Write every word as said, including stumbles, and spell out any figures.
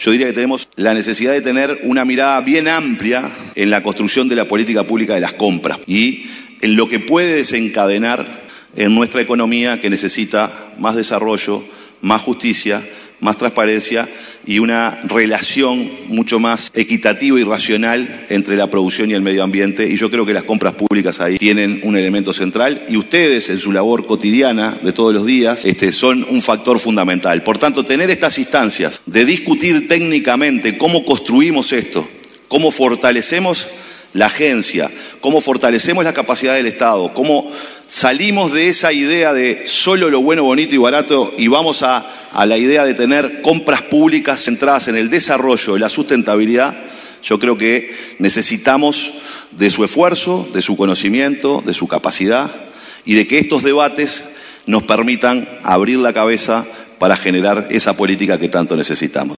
yo diría que tenemos la necesidad de tener una mirada bien amplia en la construcción de la política pública de las compras y en lo que puede desencadenar en nuestra economía, que necesita más desarrollo, más justicia, más transparencia y una relación mucho más equitativa y racional entre la producción y el medio ambiente. Y yo creo que las compras públicas ahí tienen un elemento central y ustedes en su labor cotidiana de todos los días este, son un factor fundamental. Por tanto, tener estas instancias de discutir técnicamente cómo construimos esto, cómo fortalecemos la agencia, cómo fortalecemos la capacidad del Estado, cómo salimos de esa idea de solo lo bueno, bonito y barato y vamos a, a la idea de tener compras públicas centradas en el desarrollo y la sustentabilidad. Yo creo que necesitamos de su esfuerzo, de su conocimiento, de su capacidad y de que estos debates nos permitan abrir la cabeza para generar esa política que tanto necesitamos.